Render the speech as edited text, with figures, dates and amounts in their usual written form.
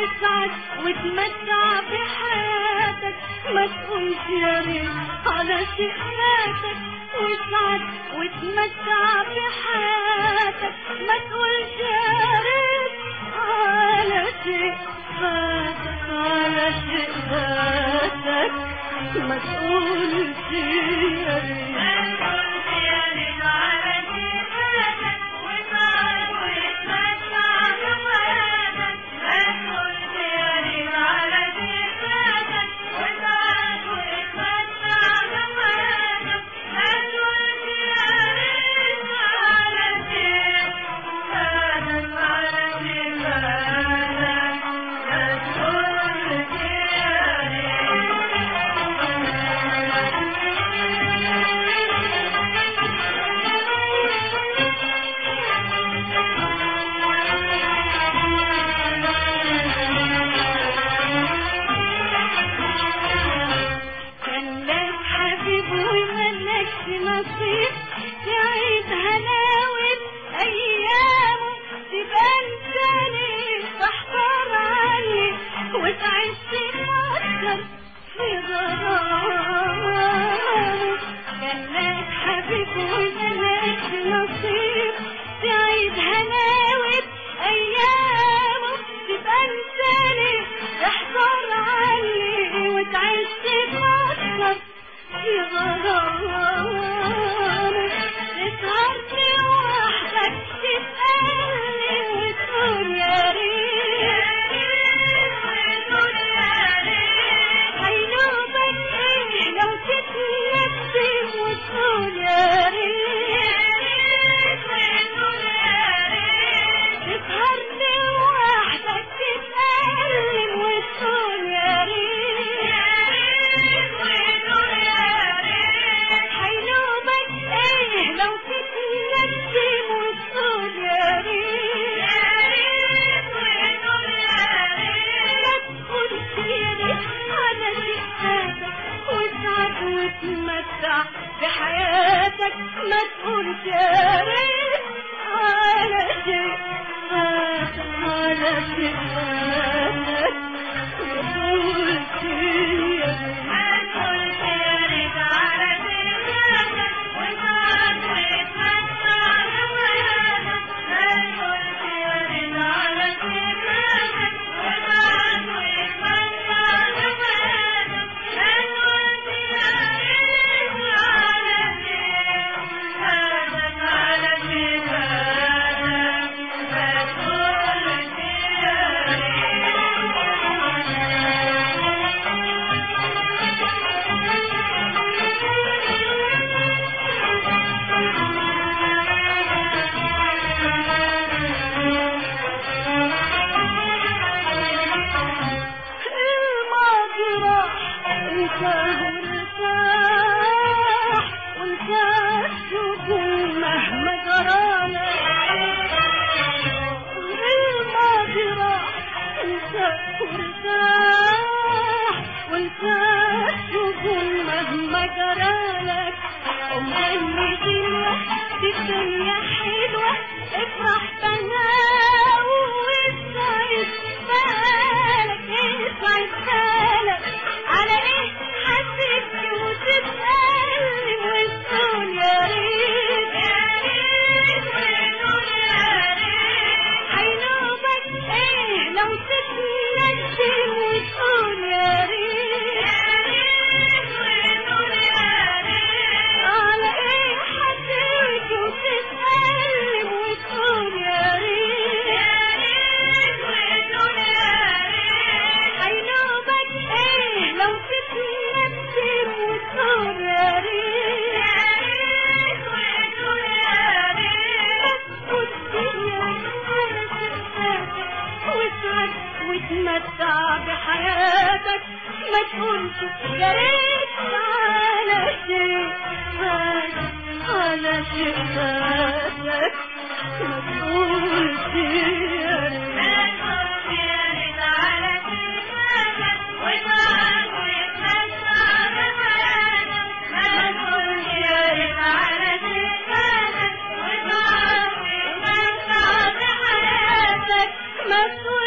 واسعد وتمتع بحياتك، ما تقولش يا ريت على شيء فاتك. واسعد وتمتع بحياتك، ما تقولش يا ريت على شيء فاتك، على شيء فاتك، ما تقولش يا ريت. نصيب تعيد هلاوة أيامه، تبقى انت ليه تحضر عليه وتعيش تفكر في غرامه. كان لك حبيب ومالك نصيب تعيد هلاوة أيامه، تبقى انت ليه تحضر عليه وتعيش تفكر في غرامه. تسهر لوحدك تتألم وتقول يا ريت، وتقول يا ريت هينوبك ايه لو تتندم وتقول يا ريت، وتقول يا ريت تسهر لوحدك تتألم وتقول يا ريت، وتقول يا ريت هينوبك ايه لو تتندم وتقول يا ريت، وتقول يا ريت ما تقولش يا ريت على شيء فاتك، واسعد وتمتع بحياتك. ما تقولش يا ريت على شيء فاتك، على شيء فاتك، ما تقولش يا ريت، ما تقولش يا ريت على شيء فاتك، واسعد وتمتع بحياتك. ما تقولش يا ريت على شيء فاتك، واسعد وتمتع بحياتك. ما تقولش يا ريت على شيء فاتك، على شيء فاتك، ما تقولش يا الماضي راح انتهى وارتاح، وانت السجون مهما جرالك. الماضي راح انتهى وارتاح، وانت السجون مهما جرالك. ومغني دلوقتي الدنيا حلوة، افرح بهاو واسعد بالك، اسعد بالك على ايه هتبكي وتتألم وتقول يا ريت، يا ريت وتقول يا ريت هينوبك ايه لو تتندم وتقول يا ريت، يا ريت وتقول يا ريت على ايه هتبكي وتتألم وتقول يا ريت، يا ريت وتقول يا ريت هينوبك ايه لو تتندم وتقول يا ريت، يا ريت وتقول يا ريت ما تقولش يا ريت واسعد وتمتع بحياتك. ما تقولش يا ريت على شيء فاتك، على شيء فاتك، ما تقولش يا ريت، ما تقولش يا ريت على شيء فاتك، واسعد وتمتع بحياتك. ما تقولش يا ريت على شيء فاتك، واسعد وتمتع بحياتك. ما تقولش